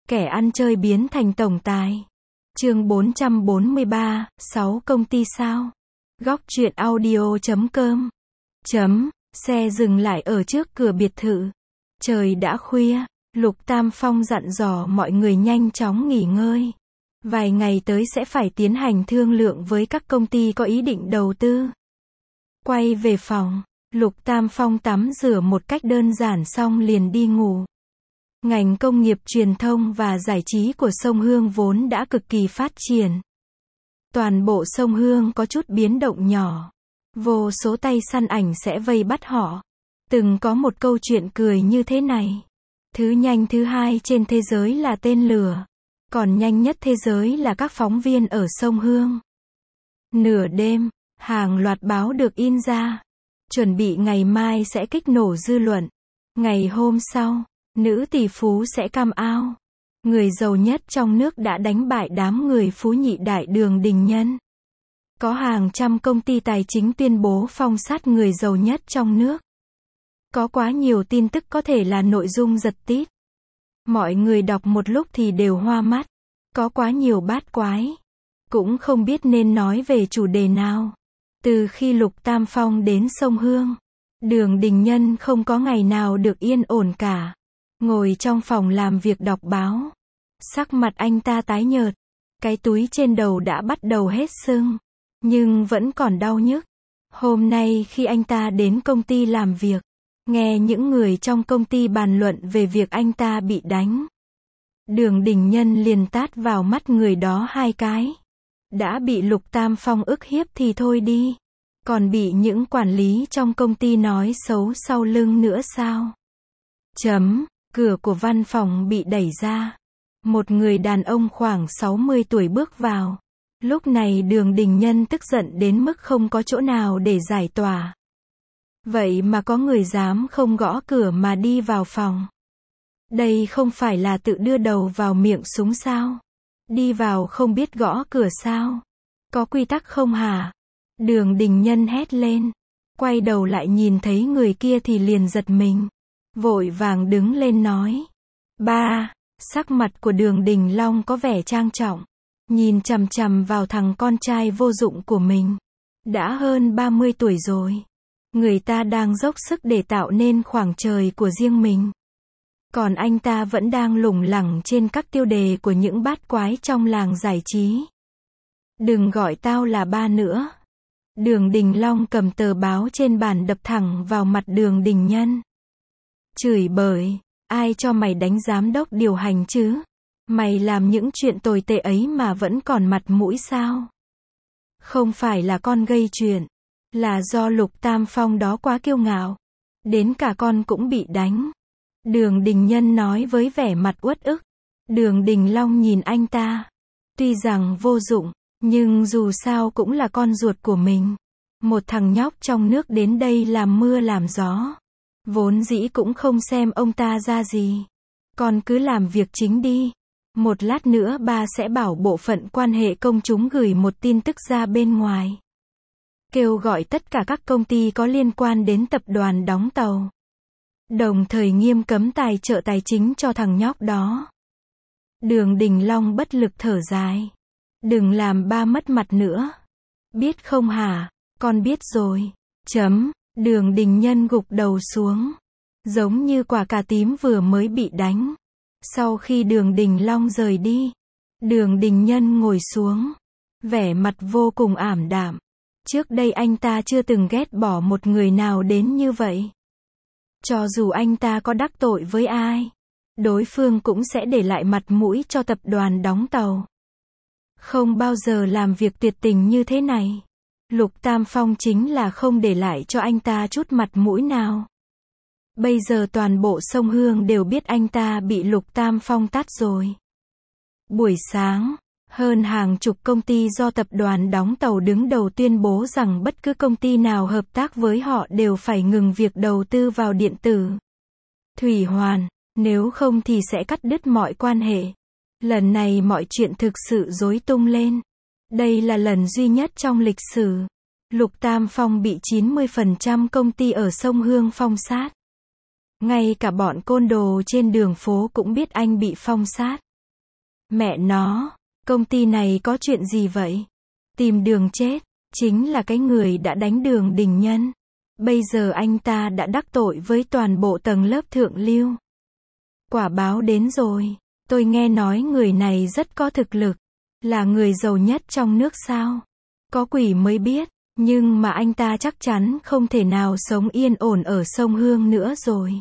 Kẻ ăn chơi biến thành tổng tài. Chương 443, 6 công ty sao? Góc truyện audio.com. Xe dừng lại ở trước cửa biệt thự. Trời đã khuya, Lục Tam Phong dặn dò mọi người nhanh chóng nghỉ ngơi. Vài ngày tới sẽ phải tiến hành thương lượng với các công ty có ý định đầu tư. Quay về phòng, Lục Tam Phong tắm rửa một cách đơn giản xong liền đi ngủ. Ngành công nghiệp truyền thông và giải trí của Sông Hương vốn đã cực kỳ phát triển. Toàn bộ Sông Hương có chút biến động nhỏ. Vô số tay săn ảnh sẽ vây bắt họ. Từng có một câu chuyện cười như thế này. Thứ nhanh thứ hai trên thế giới là tên lửa. Còn nhanh nhất thế giới là các phóng viên ở Sông Hương. Nửa đêm, hàng loạt báo được in ra. Chuẩn bị ngày mai sẽ kích nổ dư luận. Ngày hôm sau, nữ tỷ phú sẽ come out. Người giàu nhất trong nước đã đánh bại đám người phú nhị đại Đường Đình Nhân. Có hàng trăm công ty tài chính tuyên bố phong sát người giàu nhất trong nước. Có quá nhiều tin tức có thể là nội dung giật tít. Mọi người đọc một lúc thì đều hoa mắt. Có quá nhiều bát quái. Cũng không biết nên nói về chủ đề nào. Từ khi Lục Tam Phong đến Sông Hương, Đường Đình Nhân không có ngày nào được yên ổn cả. Ngồi trong phòng làm việc đọc báo. Sắc mặt anh ta tái nhợt. Cái túi trên đầu đã bắt đầu hết sưng. Nhưng vẫn còn đau nhức. Hôm nay khi anh ta đến công ty làm việc, nghe những người trong công ty bàn luận về việc anh ta bị đánh. Đường Đình Nhân liền tát vào mắt người đó 2 cái. Đã bị Lục Tam Phong ức hiếp thì thôi đi. Còn bị những quản lý trong công ty nói xấu sau lưng nữa sao? Cửa của văn phòng bị đẩy ra. Một người đàn ông khoảng 60 tuổi bước vào. Lúc này Đường Đình Nhân tức giận đến mức không có chỗ nào để giải tỏa. Vậy mà có người dám không gõ cửa mà đi vào phòng. Đây không phải là tự đưa đầu vào miệng súng sao? Đi vào không biết gõ cửa sao? Có quy tắc không hả? Đường Đình Nhân hét lên. Quay đầu lại nhìn thấy người kia thì liền giật mình. Vội vàng đứng lên nói. Ba, sắc mặt của Đường Đình Long có vẻ trang trọng. Nhìn chằm chằm vào thằng con trai vô dụng của mình. Đã hơn 30 tuổi rồi. Người ta đang dốc sức để tạo nên khoảng trời của riêng mình. Còn anh ta vẫn đang lủng lẳng trên các tiêu đề của những bát quái trong làng giải trí. Đừng gọi tao là ba nữa. Đường Đình Long cầm tờ báo trên bàn đập thẳng vào mặt Đường Đình Nhân. Chửi bới, ai cho mày đánh giám đốc điều hành chứ? Mày làm những chuyện tồi tệ ấy mà vẫn còn mặt mũi sao? Không phải là con gây chuyện, là do Lục Tam Phong đó quá kiêu ngạo. Đến cả con cũng bị đánh. Đường Đình Nhân nói với vẻ mặt uất ức. Đường Đình Long nhìn anh ta. Tuy rằng vô dụng, nhưng dù sao cũng là con ruột của mình. Một thằng nhóc trong nước đến đây làm mưa làm gió. Vốn dĩ cũng không xem ông ta ra gì. Con cứ làm việc chính đi. Một lát nữa ba sẽ bảo bộ phận quan hệ công chúng gửi một tin tức ra bên ngoài. Kêu gọi tất cả các công ty có liên quan đến tập đoàn đóng tàu. Đồng thời nghiêm cấm tài trợ tài chính cho thằng nhóc đó. Đường Đình Long bất lực thở dài. Đừng làm ba mất mặt nữa. Biết không hả? Con biết rồi. Đường Đình Nhân gục đầu xuống. Giống như quả cà tím vừa mới bị đánh. Sau khi Đường Đình Long rời đi, Đường Đình Nhân ngồi xuống. Vẻ mặt vô cùng ảm đạm. Trước đây anh ta chưa từng ghét bỏ một người nào đến như vậy. Cho dù anh ta có đắc tội với ai, đối phương cũng sẽ để lại mặt mũi cho tập đoàn đóng tàu. Không bao giờ làm việc tuyệt tình như thế này. Lục Tam Phong chính là không để lại cho anh ta chút mặt mũi nào. Bây giờ toàn bộ Sông Hương đều biết anh ta bị Lục Tam Phong tát rồi. Buổi sáng, hơn hàng chục công ty do tập đoàn đóng tàu đứng đầu tuyên bố rằng bất cứ công ty nào hợp tác với họ đều phải ngừng việc đầu tư vào điện tử, thủy hoàn, nếu không thì sẽ cắt đứt mọi quan hệ. Lần này mọi chuyện thực sự rối tung lên. Đây là lần duy nhất trong lịch sử. Lục Tam Phong bị 90% công ty ở Sông Hương phong sát. Ngay cả bọn côn đồ trên đường phố cũng biết anh bị phong sát. Mẹ nó, công ty này có chuyện gì vậy? Tìm Đường chết, chính là cái người đã đánh Đường Đình Nhân. Bây giờ anh ta đã đắc tội với toàn bộ tầng lớp thượng lưu. Quả báo đến rồi, tôi nghe nói người này rất có thực lực, là người giàu nhất trong nước sao? Có quỷ mới biết, nhưng mà anh ta chắc chắn không thể nào sống yên ổn ở sông Hương nữa rồi.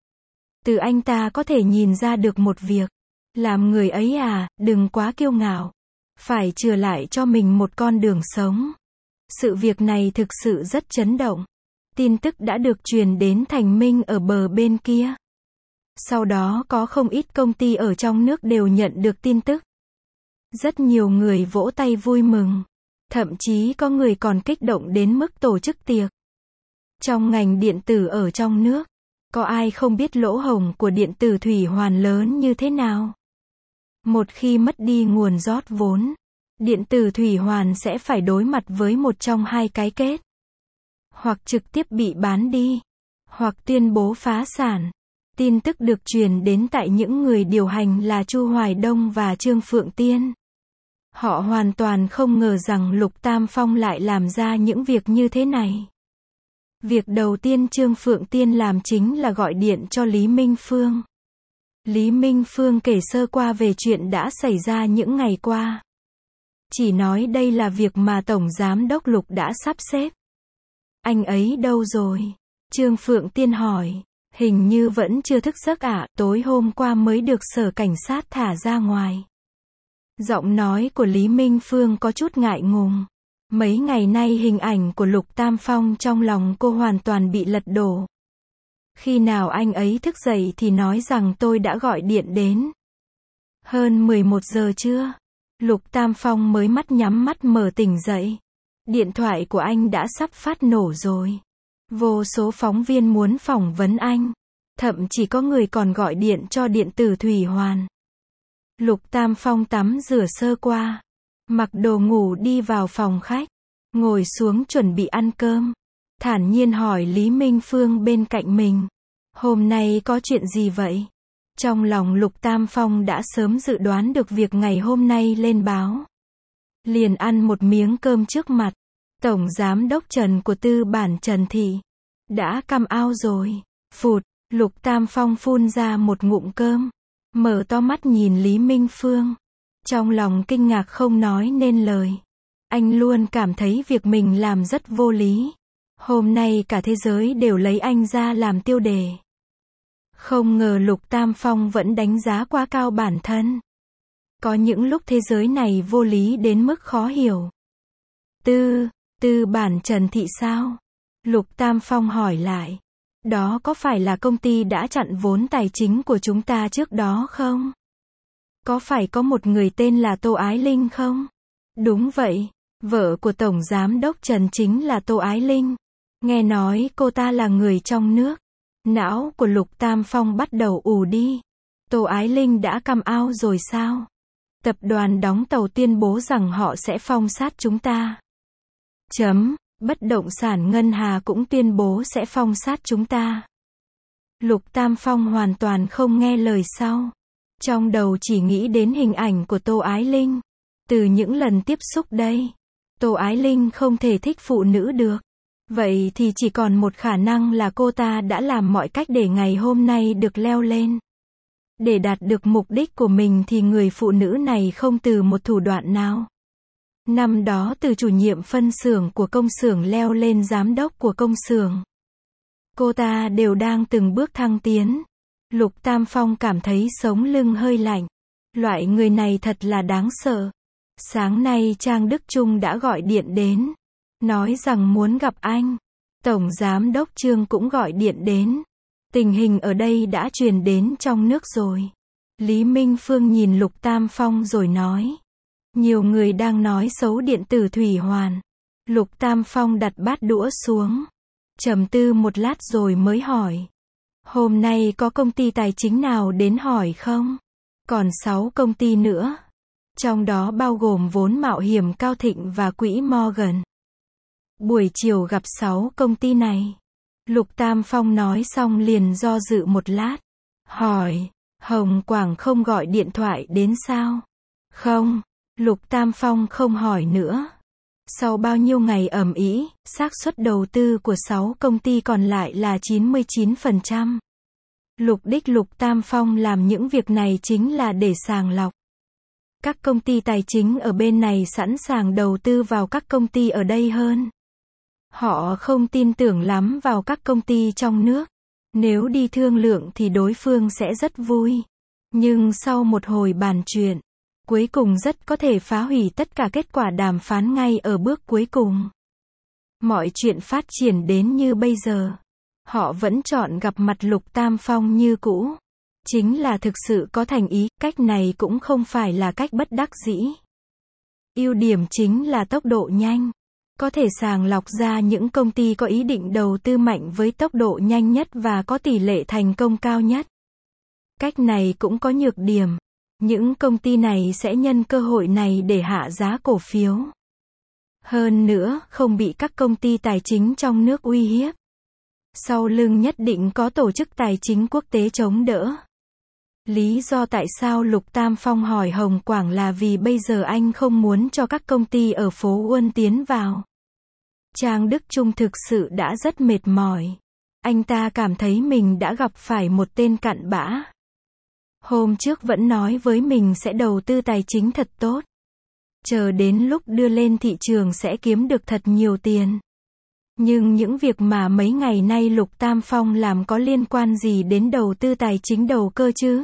Từ anh ta có thể nhìn ra được một việc, làm người ấy đừng quá kiêu ngạo, phải chừa lại cho mình một con đường sống. Sự việc này thực sự rất chấn động. Tin tức đã được truyền đến Thành Minh ở bờ bên kia. Sau đó có không ít công ty ở trong nước đều nhận được tin tức. Rất nhiều người vỗ tay vui mừng. Thậm chí có người còn kích động đến mức tổ chức tiệc. Trong ngành điện tử ở trong nước, có ai không biết lỗ hổng của điện tử thủy hoàn lớn như thế nào? Một khi mất đi nguồn rót vốn, điện tử thủy hoàn sẽ phải đối mặt với một trong hai cái kết. Hoặc trực tiếp bị bán đi, hoặc tuyên bố phá sản. Tin tức được truyền đến tại những người điều hành là Chu Hoài Đông và Trương Phượng Tiên. Họ hoàn toàn không ngờ rằng Lục Tam Phong lại làm ra những việc như thế này. Việc đầu tiên Trương Phượng Tiên làm chính là gọi điện cho Lý Minh Phương. Lý Minh Phương kể sơ qua về chuyện đã xảy ra những ngày qua. Chỉ nói đây là việc mà Tổng Giám đốc Lục đã sắp xếp. Anh ấy đâu rồi? Trương Phượng Tiên hỏi. Hình như vẫn chưa thức giấc tối hôm qua mới được sở cảnh sát thả ra ngoài. Giọng nói của Lý Minh Phương có chút ngại ngùng. Mấy ngày nay hình ảnh của Lục Tam Phong trong lòng cô hoàn toàn bị lật đổ. Khi nào anh ấy thức dậy thì nói rằng tôi đã gọi điện đến. Hơn 11 giờ trưa, Lục Tam Phong mới mắt nhắm mắt mở tỉnh dậy. Điện thoại của anh đã sắp phát nổ rồi. Vô số phóng viên muốn phỏng vấn anh. Thậm chí có người còn gọi điện cho điện tử thủy hoàn. Lục Tam Phong tắm rửa sơ qua, mặc đồ ngủ đi vào phòng khách, ngồi xuống chuẩn bị ăn cơm. Thản nhiên hỏi Lý Minh Phương bên cạnh mình. Hôm nay có chuyện gì vậy? Trong lòng Lục Tam Phong đã sớm dự đoán được việc ngày hôm nay lên báo. Liền ăn một miếng cơm trước mặt. Tổng Giám đốc Trần của tư bản Trần Thị đã come out rồi. Phụt, Lục Tam Phong phun ra một ngụm cơm. Mở to mắt nhìn Lý Minh Phương. Trong lòng kinh ngạc không nói nên lời. Anh luôn cảm thấy việc mình làm rất vô lý. Hôm nay cả thế giới đều lấy anh ra làm tiêu đề. Không ngờ Lục Tam Phong vẫn đánh giá quá cao bản thân. Có những lúc thế giới này vô lý đến mức khó hiểu. Tư bản Trần Thị sao? Lục Tam Phong hỏi lại. Đó có phải là công ty đã chặn vốn tài chính của chúng ta trước đó không? Có phải có một người tên là Tô Ái Linh không? Đúng vậy, vợ của Tổng Giám đốc Trần chính là Tô Ái Linh. Nghe nói cô ta là người trong nước. Não của Lục Tam Phong bắt đầu ù đi. Tô Ái Linh đã come out rồi sao? Tập đoàn đóng tàu tuyên bố rằng họ sẽ phong sát chúng ta. Bất động sản Ngân Hà cũng tuyên bố sẽ phong sát chúng ta. Lục Tam Phong hoàn toàn không nghe lời sau. Trong đầu chỉ nghĩ đến hình ảnh của Tô Ái Linh. Từ những lần tiếp xúc đây, Tô Ái Linh không thể thích phụ nữ được. Vậy thì chỉ còn một khả năng là cô ta đã làm mọi cách để ngày hôm nay được leo lên. Để đạt được mục đích của mình thì người phụ nữ này không từ một thủ đoạn nào. Năm đó từ chủ nhiệm phân xưởng của công xưởng leo lên giám đốc của công xưởng. Cô ta đều đang từng bước thăng tiến. Lục Tam Phong cảm thấy sống lưng hơi lạnh. Loại người này thật là đáng sợ. Sáng nay Trang Đức Trung đã gọi điện đến. Nói rằng muốn gặp anh. Tổng Giám đốc Trương cũng gọi điện đến. Tình hình ở đây đã truyền đến trong nước rồi. Lý Minh Phương nhìn Lục Tam Phong rồi nói. Nhiều người đang nói xấu điện tử thủy hoàn. Lục Tam Phong đặt bát đũa xuống. Trầm tư một lát rồi mới hỏi. Hôm nay có công ty tài chính nào đến hỏi không? Còn 6 công ty nữa. Trong đó bao gồm vốn mạo hiểm Cao Thịnh và quỹ Morgan. Buổi chiều gặp 6 công ty này. Lục Tam Phong nói xong liền do dự một lát. Hỏi, Hồng Quảng không gọi điện thoại đến sao? Không, Lục Tam Phong không hỏi nữa. Sau bao nhiêu ngày ầm ĩ, xác suất đầu tư của 6 công ty còn lại là 99%. Lục Tam Phong làm những việc này chính là để sàng lọc. Các công ty tài chính ở bên này sẵn sàng đầu tư vào các công ty ở đây hơn. Họ không tin tưởng lắm vào các công ty trong nước. Nếu đi thương lượng thì đối phương sẽ rất vui. Nhưng sau một hồi bàn chuyện, cuối cùng rất có thể phá hủy tất cả kết quả đàm phán ngay ở bước cuối cùng. Mọi chuyện phát triển đến như bây giờ, họ vẫn chọn gặp mặt Lục Tam Phong như cũ. Chính là thực sự có thành ý, cách này cũng không phải là cách bất đắc dĩ. Ưu điểm chính là tốc độ nhanh. Có thể sàng lọc ra những công ty có ý định đầu tư mạnh với tốc độ nhanh nhất và có tỷ lệ thành công cao nhất. Cách này cũng có nhược điểm. Những công ty này sẽ nhân cơ hội này để hạ giá cổ phiếu. Hơn nữa, không bị các công ty tài chính trong nước uy hiếp. Sau lưng nhất định có tổ chức tài chính quốc tế chống đỡ. Lý do tại sao Lục Tam Phong hỏi Hồng Quảng là vì bây giờ anh không muốn cho các công ty ở phố Uân tiến vào. Trang Đức Trung thực sự đã rất mệt mỏi. Anh ta cảm thấy mình đã gặp phải một tên cặn bã. Hôm trước vẫn nói với mình sẽ đầu tư tài chính thật tốt. Chờ đến lúc đưa lên thị trường sẽ kiếm được thật nhiều tiền. Nhưng những việc mà mấy ngày nay Lục Tam Phong làm có liên quan gì đến đầu tư tài chính đầu cơ chứ?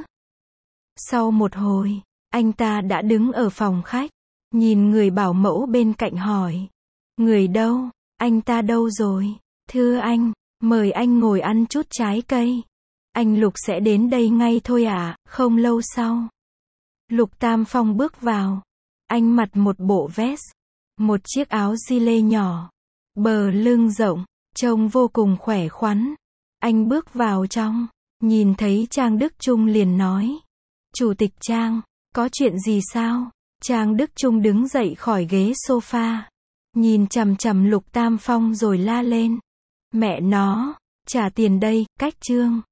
Sau một hồi, anh ta đã đứng ở phòng khách, nhìn người bảo mẫu bên cạnh hỏi. Người đâu? Anh ta đâu rồi? Thưa anh, mời anh ngồi ăn chút trái cây. Anh Lục sẽ đến đây ngay thôi ạ, không lâu sau. Lục Tam Phong bước vào. Anh mặc một bộ vest, một chiếc áo gi-lê nhỏ, bờ lưng rộng, trông vô cùng khỏe khoắn. Anh bước vào trong, nhìn thấy Trang Đức Trung liền nói. Chủ tịch Trang, có chuyện gì sao? Trang Đức Trung đứng dậy khỏi ghế sofa, nhìn chằm chằm Lục Tam Phong rồi la lên. Mẹ nó, trả tiền đây, cách trương.